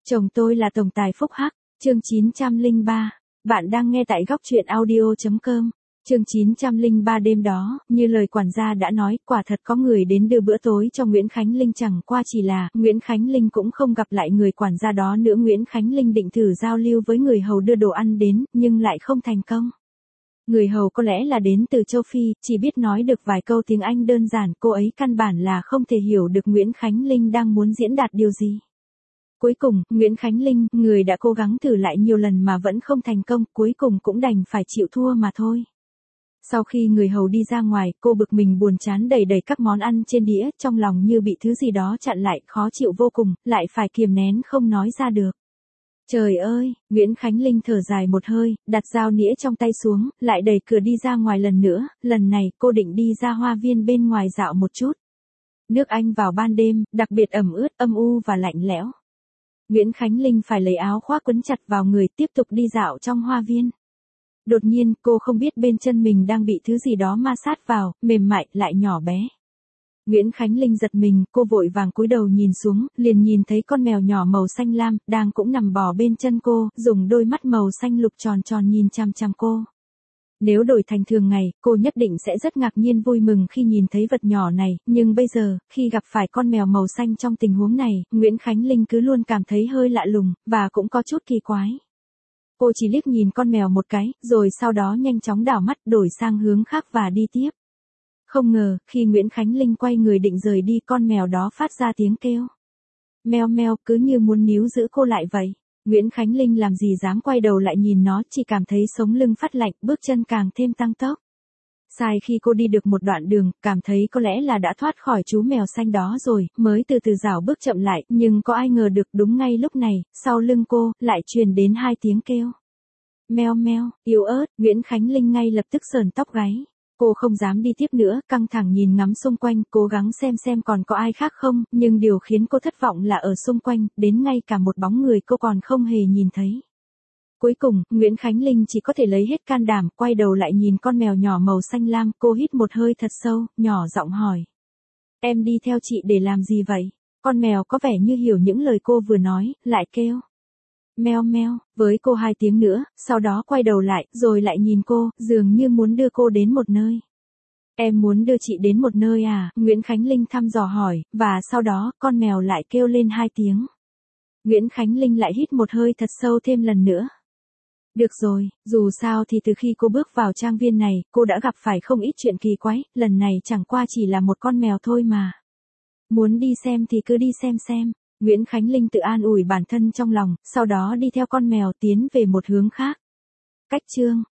Chồng tôi là tổng tài phúc hắc, chương 903. Bạn đang nghe tại góc truyện audio.com. Chương 903 đêm đó, như lời quản gia đã nói, quả thật có người đến đưa bữa tối cho Nguyễn Khánh Linh, chẳng qua chỉ là, Nguyễn Khánh Linh cũng không gặp lại người quản gia đó nữa. Nguyễn Khánh Linh định thử giao lưu với người hầu đưa đồ ăn đến, nhưng lại không thành công. Người hầu có lẽ là đến từ châu Phi, chỉ biết nói được vài câu tiếng Anh đơn giản, cô ấy căn bản là không thể hiểu được Nguyễn Khánh Linh đang muốn diễn đạt điều gì. Cuối cùng, Nguyễn Khánh Linh, người đã cố gắng thử lại nhiều lần mà vẫn không thành công, cuối cùng cũng đành phải chịu thua mà thôi. Sau khi người hầu đi ra ngoài, cô bực mình buồn chán đẩy đẩy các món ăn trên đĩa, trong lòng như bị thứ gì đó chặn lại, khó chịu vô cùng, lại phải kiềm nén không nói ra được. Trời ơi, Nguyễn Khánh Linh thở dài một hơi, đặt dao nĩa trong tay xuống, lại đẩy cửa đi ra ngoài lần nữa, lần này cô định đi ra hoa viên bên ngoài dạo một chút. Nước Anh vào ban đêm, đặc biệt ẩm ướt, âm u và lạnh lẽo. Nguyễn Khánh Linh phải lấy áo khoác quấn chặt vào người, tiếp tục đi dạo trong hoa viên. Đột nhiên, cô không biết bên chân mình đang bị thứ gì đó ma sát vào, mềm mại, lại nhỏ bé. Nguyễn Khánh Linh giật mình, cô vội vàng cúi đầu nhìn xuống, liền nhìn thấy con mèo nhỏ màu xanh lam, đang cũng nằm bò bên chân cô, dùng đôi mắt màu xanh lục tròn tròn nhìn chằm chằm cô. Nếu đổi thành thường ngày, cô nhất định sẽ rất ngạc nhiên vui mừng khi nhìn thấy vật nhỏ này, nhưng bây giờ, khi gặp phải con mèo màu xanh trong tình huống này, Nguyễn Khánh Linh cứ luôn cảm thấy hơi lạ lùng, và cũng có chút kỳ quái. Cô chỉ liếc nhìn con mèo một cái, rồi sau đó nhanh chóng đảo mắt đổi sang hướng khác và đi tiếp. Không ngờ, khi Nguyễn Khánh Linh quay người định rời đi, con mèo đó phát ra tiếng kêu. Meo meo, cứ như muốn níu giữ cô lại vậy. Nguyễn Khánh Linh làm gì dám quay đầu lại nhìn nó, chỉ cảm thấy sống lưng phát lạnh, bước chân càng thêm tăng tốc. Sai khi cô đi được một đoạn đường, cảm thấy có lẽ là đã thoát khỏi chú mèo xanh đó rồi, mới từ từ rảo bước chậm lại, nhưng có ai ngờ được đúng ngay lúc này, sau lưng cô, lại truyền đến hai tiếng kêu. Meo meo, yếu ớt, Nguyễn Khánh Linh ngay lập tức sờn tóc gáy. Cô không dám đi tiếp nữa, căng thẳng nhìn ngắm xung quanh, cố gắng xem còn có ai khác không, nhưng điều khiến cô thất vọng là ở xung quanh, đến ngay cả một bóng người cô còn không hề nhìn thấy. Cuối cùng, Nguyễn Khánh Linh chỉ có thể lấy hết can đảm, quay đầu lại nhìn con mèo nhỏ màu xanh lam, cô hít một hơi thật sâu, nhỏ giọng hỏi. Em đi theo chị để làm gì vậy? Con mèo có vẻ như hiểu những lời cô vừa nói, lại kêu. Meo meo, với cô hai tiếng nữa, sau đó quay đầu lại, rồi lại nhìn cô, dường như muốn đưa cô đến một nơi. Em muốn đưa chị đến một nơi à? Nguyễn Khánh Linh thăm dò hỏi, và sau đó, con mèo lại kêu lên hai tiếng. Nguyễn Khánh Linh lại hít một hơi thật sâu thêm lần nữa. Được rồi, dù sao thì từ khi cô bước vào trang viên này, cô đã gặp phải không ít chuyện kỳ quái, lần này chẳng qua chỉ là một con mèo thôi mà. Muốn đi xem thì cứ đi xem. Nguyễn Khánh Linh tự an ủi bản thân trong lòng, sau đó đi theo con mèo tiến về một hướng khác. Cách chương